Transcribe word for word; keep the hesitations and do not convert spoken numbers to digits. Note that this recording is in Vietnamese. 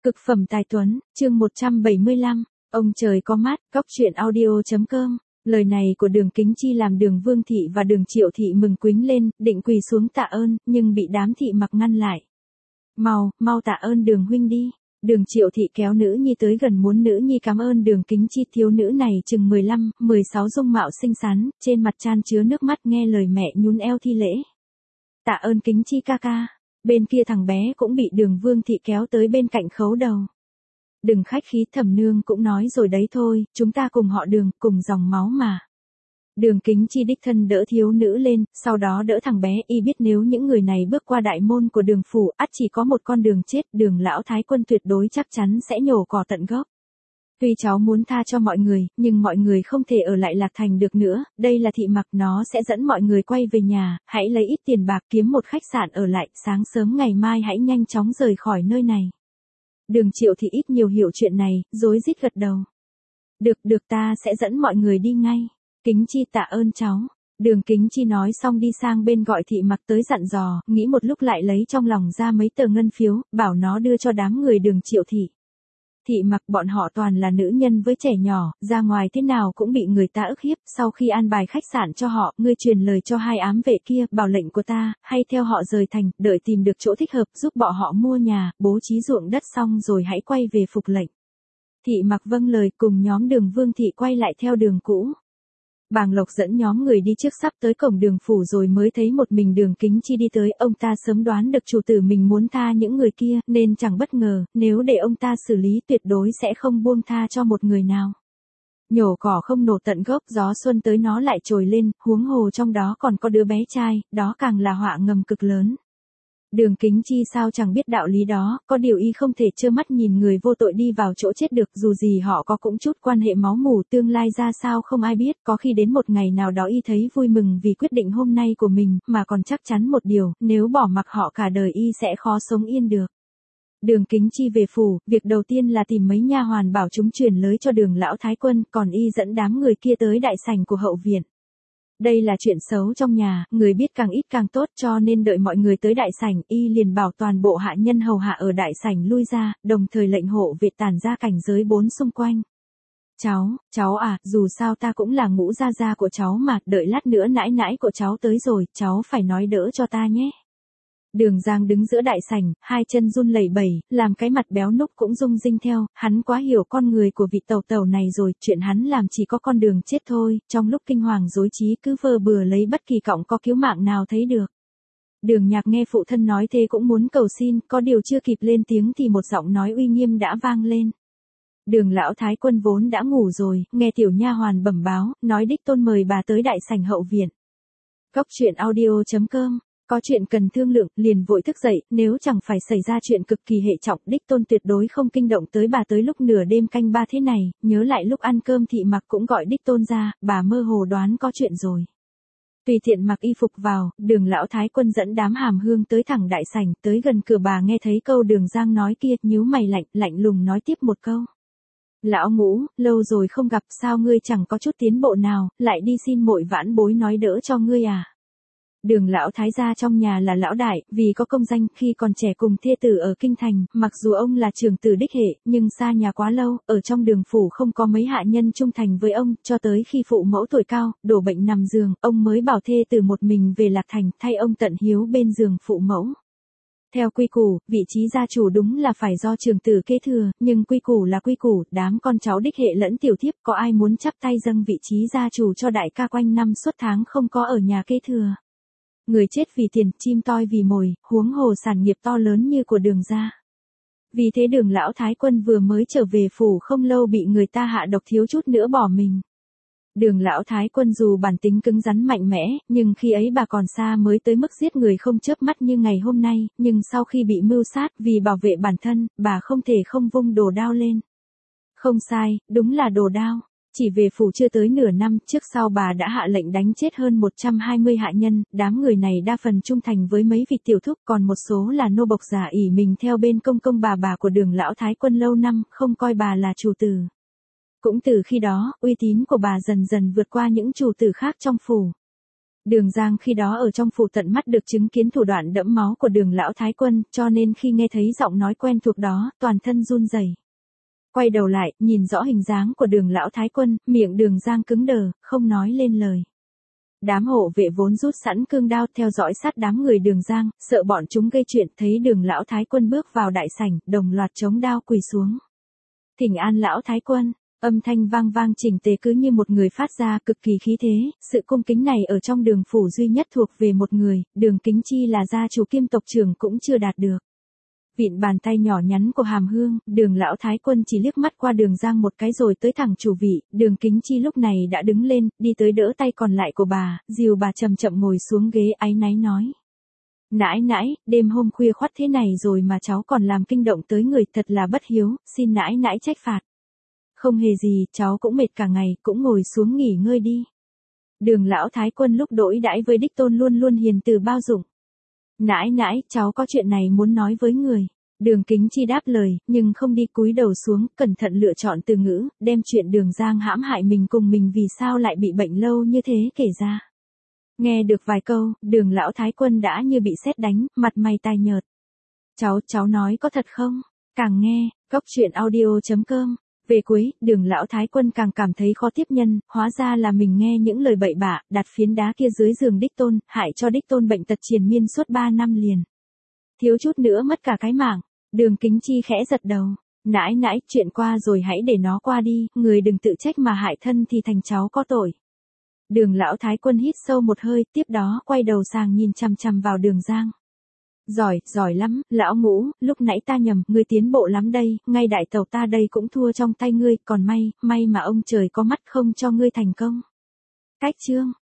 Cực phẩm tài tuấn, chương một trăm bảy mươi lăm, ông trời có mắt, cóc truyện audio chấm com. Lời này của Đường Kính Chi làm Đường Vương Thị và Đường Triệu Thị mừng quýnh lên, định quỳ xuống tạ ơn, nhưng bị đám thị mặc ngăn lại. Mau, mau tạ ơn Đường huynh đi. Đường Triệu Thị kéo nữ nhi tới gần muốn nữ nhi cảm ơn Đường Kính Chi. Thiếu nữ này chừng mười lăm, mười sáu, dung mạo xinh xắn, trên mặt chan chứa nước mắt nghe lời mẹ nhún eo thi lễ. Tạ ơn Kính Chi ca ca. Bên kia thằng bé cũng bị Đường Vương Thị kéo tới bên cạnh khấu đầu. Đừng khách khí, Thẩm nương cũng nói rồi đấy thôi, chúng ta cùng họ Đường, cùng dòng máu mà. Đường Kính Chi đích thân đỡ thiếu nữ lên, sau đó đỡ thằng bé. Y biết nếu những người này bước qua đại môn của Đường phủ, ắt chỉ có một con đường chết. Đường lão thái quân tuyệt đối chắc chắn sẽ nhổ cỏ tận gốc. Tuy cháu muốn tha cho mọi người, nhưng mọi người không thể ở lại Lạc Thành được nữa. Đây là thị mặc, nó sẽ dẫn mọi người quay về nhà. Hãy lấy ít tiền bạc kiếm một khách sạn ở lại, sáng sớm ngày mai hãy nhanh chóng rời khỏi nơi này. Đường Triệu Thị ít nhiều hiểu chuyện này, rối rít gật đầu. Được, được, ta sẽ dẫn mọi người đi ngay. Kính Chi tạ ơn cháu. Đường Kính Chi nói xong đi sang bên gọi thị mặc tới dặn dò, nghĩ một lúc lại lấy trong lòng ra mấy tờ ngân phiếu, bảo nó đưa cho đám người Đường Triệu Thị. Thị mặc bọn họ toàn là nữ nhân với trẻ nhỏ, ra ngoài thế nào cũng bị người ta ức hiếp. Sau khi an bài khách sạn cho họ, ngươi truyền lời cho hai ám vệ kia, bảo lệnh của ta, hay theo họ rời thành, đợi tìm được chỗ thích hợp, giúp bọn họ mua nhà, bố trí ruộng đất xong rồi hãy quay về phục lệnh. Thị mặc vâng lời, cùng nhóm Đường Vương Thị quay lại theo đường cũ. Bàng Lộc dẫn nhóm người đi trước, sắp tới cổng Đường phủ rồi mới thấy một mình Đường Kính Chi đi tới. Ông ta sớm đoán được chủ tử mình muốn tha những người kia, nên chẳng bất ngờ, nếu để ông ta xử lý tuyệt đối sẽ không buông tha cho một người nào. Nhổ cỏ không nổ tận gốc, gió xuân tới nó lại trồi lên, huống hồ trong đó còn có đứa bé trai, đó càng là họa ngầm cực lớn. Đường Kính Chi sao chẳng biết đạo lý đó, có điều y không thể trơ mắt nhìn người vô tội đi vào chỗ chết được, dù gì họ có cũng chút quan hệ máu mủ, tương lai ra sao không ai biết, có khi đến một ngày nào đó y thấy vui mừng vì quyết định hôm nay của mình, mà còn chắc chắn một điều, nếu bỏ mặc họ cả đời y sẽ khó sống yên được. Đường Kính Chi về phủ, việc đầu tiên là tìm mấy nha hoàn bảo chúng truyền lới cho Đường lão thái quân, còn y dẫn đám người kia tới đại sảnh của hậu viện. Đây là chuyện xấu trong nhà, người biết càng ít càng tốt, cho nên đợi mọi người tới đại sảnh, y liền bảo toàn bộ hạ nhân hầu hạ ở đại sảnh lui ra, đồng thời lệnh hộ vệ tản ra cảnh giới bốn xung quanh. Cháu, cháu à, dù sao ta cũng là ngũ gia gia của cháu mà, đợi lát nữa nãi nãi của cháu tới rồi, cháu phải nói đỡ cho ta nhé. Đường Giang đứng giữa đại sảnh, hai chân run lẩy bẩy, làm cái mặt béo núc cũng rung rinh theo, hắn quá hiểu con người của vị tàu tàu này rồi, chuyện hắn làm chỉ có con đường chết thôi, trong lúc kinh hoàng rối trí cứ vơ bừa lấy bất kỳ cọng có cứu mạng nào thấy được. Đường Nhạc nghe phụ thân nói thế cũng muốn cầu xin, có điều chưa kịp lên tiếng thì một giọng nói uy nghiêm đã vang lên. Đường lão thái quân vốn đã ngủ rồi, nghe tiểu nha hoàn bẩm báo, nói đích tôn mời bà tới đại sảnh hậu viện. Cóc truyện audio chấm com. Có chuyện cần thương lượng, liền vội thức dậy, nếu chẳng phải xảy ra chuyện cực kỳ hệ trọng, đích tôn tuyệt đối không kinh động tới bà tới lúc nửa đêm canh ba thế này. Nhớ lại lúc ăn cơm thị mặc cũng gọi đích tôn ra, bà mơ hồ đoán có chuyện rồi. Tùy tiện mặc y phục vào, Đường lão thái quân dẫn đám hàm hương tới thẳng đại sảnh, tới gần cửa bà nghe thấy câu Đường Giang nói kia, nhíu mày lạnh, lạnh lùng nói tiếp một câu. Lão Ngũ, lâu rồi không gặp, sao ngươi chẳng có chút tiến bộ nào, lại đi xin muội vãn bối nói đỡ cho ngươi à? Đường lão thái gia trong nhà là lão đại, vì có công danh, khi còn trẻ cùng thê tử ở kinh thành, mặc dù ông là trưởng tử đích hệ, nhưng xa nhà quá lâu, ở trong Đường phủ không có mấy hạ nhân trung thành với ông, cho tới khi phụ mẫu tuổi cao, đổ bệnh nằm giường, ông mới bảo thê tử một mình về Lạc Thành, thay ông tận hiếu bên giường phụ mẫu. Theo quy củ, vị trí gia chủ đúng là phải do trưởng tử kế thừa, nhưng quy củ là quy củ, đám con cháu đích hệ lẫn tiểu thiếp, có ai muốn chắp tay dâng vị trí gia chủ cho đại ca quanh năm suốt tháng không có ở nhà kế thừa. Người chết vì tiền, chim toi vì mồi, huống hồ sản nghiệp to lớn như của Đường gia. Vì thế Đường lão thái quân vừa mới trở về phủ không lâu bị người ta hạ độc thiếu chút nữa bỏ mình. Đường lão thái quân dù bản tính cứng rắn mạnh mẽ, nhưng khi ấy bà còn xa mới tới mức giết người không chớp mắt như ngày hôm nay, nhưng sau khi bị mưu sát vì bảo vệ bản thân, bà không thể không vung đồ đao lên. Không sai, đúng là đồ đao. Chỉ về phủ chưa tới nửa năm, trước sau bà đã hạ lệnh đánh chết hơn một trăm hai mươi hạ nhân, đám người này đa phần trung thành với mấy vị tiểu thúc, còn một số là nô bộc giả ỷ mình theo bên công công bà bà của Đường lão thái quân lâu năm, không coi bà là chủ tử. Cũng từ khi đó, uy tín của bà dần dần vượt qua những chủ tử khác trong phủ. Đường Giang khi đó ở trong phủ tận mắt được chứng kiến thủ đoạn đẫm máu của Đường lão thái quân, cho nên khi nghe thấy giọng nói quen thuộc đó, toàn thân run rẩy. Quay đầu lại, nhìn rõ hình dáng của Đường lão thái quân, miệng Đường Giang cứng đờ, không nói lên lời. Đám hộ vệ vốn rút sẵn cương đao theo dõi sát đám người Đường Giang, sợ bọn chúng gây chuyện, thấy Đường lão thái quân bước vào đại sảnh, đồng loạt chống đao quỳ xuống. Thỉnh an lão thái quân. Âm thanh vang vang chỉnh tề cứ như một người phát ra, cực kỳ khí thế, sự cung kính này ở trong Đường phủ duy nhất thuộc về một người, Đường Kính Chi là gia chủ kiêm tộc trưởng cũng chưa đạt được. Vịn bàn tay nhỏ nhắn của Hàm Hương, Đường lão thái quân chỉ liếc mắt qua Đường Giang một cái rồi tới thẳng chủ vị, Đường Kính Chi lúc này đã đứng lên, đi tới đỡ tay còn lại của bà, dìu bà chậm chậm ngồi xuống ghế áy náy nói. Nãi nãi, đêm hôm khuya khoắt thế này rồi mà cháu còn làm kinh động tới người, thật là bất hiếu, xin nãi nãi trách phạt. Không hề gì, cháu cũng mệt cả ngày, cũng ngồi xuống nghỉ ngơi đi. Đường lão thái quân lúc đối đãi với đích tôn luôn luôn hiền từ bao dung. Nãi nãi, cháu có chuyện này muốn nói với người. Đường Kính Chi đáp lời, nhưng không đi cúi đầu xuống, cẩn thận lựa chọn từ ngữ, đem chuyện Đường Giang hãm hại mình cùng mình vì sao lại bị bệnh lâu như thế kể ra. Nghe được vài câu, Đường lão thái quân đã như bị sét đánh, mặt mày tai nhợt. Cháu, cháu nói có thật không? Càng nghe, cốc truyện audio chấm com. Về cuối, Đường lão thái quân càng cảm thấy khó tiếp nhân, hóa ra là mình nghe những lời bậy bạ, đặt phiến đá kia dưới giường đích tôn, hại cho đích tôn bệnh tật triền miên suốt ba năm liền. Thiếu chút nữa mất cả cái mạng. Đường Kính Chi khẽ giật đầu. Nãi nãi, chuyện qua rồi hãy để nó qua đi, người đừng tự trách mà hại thân thì thành cháu có tội. Đường lão thái quân hít sâu một hơi, tiếp đó quay đầu sang nhìn chằm chằm vào Đường Giang. Giỏi, giỏi lắm, lão Ngũ, lúc nãy ta nhầm, ngươi tiến bộ lắm đây, ngay đại tàu ta đây cũng thua trong tay ngươi, còn may, may mà ông trời có mắt không cho ngươi thành công. Cách chương